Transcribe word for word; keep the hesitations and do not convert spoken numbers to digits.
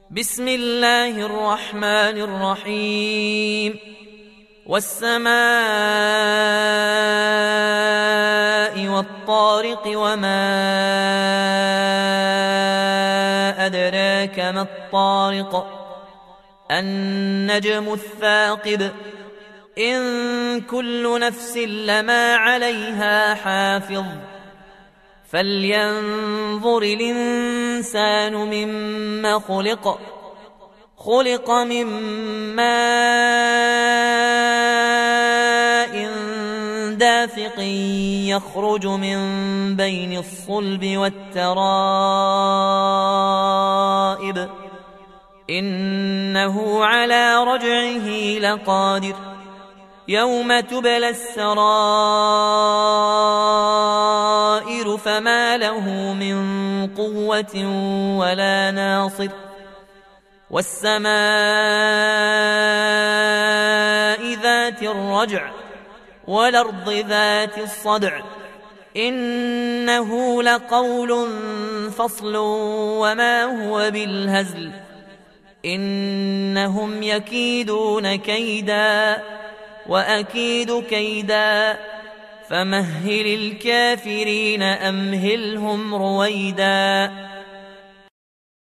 بسم الله الرحمن الرحيم والسماء والطارق وما أدراك ما الطارق النجم الثاقب إن كل نفس لما عليها حافظ فلينظر الإنسان مما خلق خلق من ماء دافق يخرج من بين الصلب والترائب إنه على رجعه لقادر يوم تبلى السرائر فما له من قوة ولا ناصر والسماء ذات الرجع والأرض ذات الصدع إنه لقول فصل وما هو بالهزل إنهم يكيدون كيدا وأكيد كيدا فمهل الكافرين أمهلهم رويدا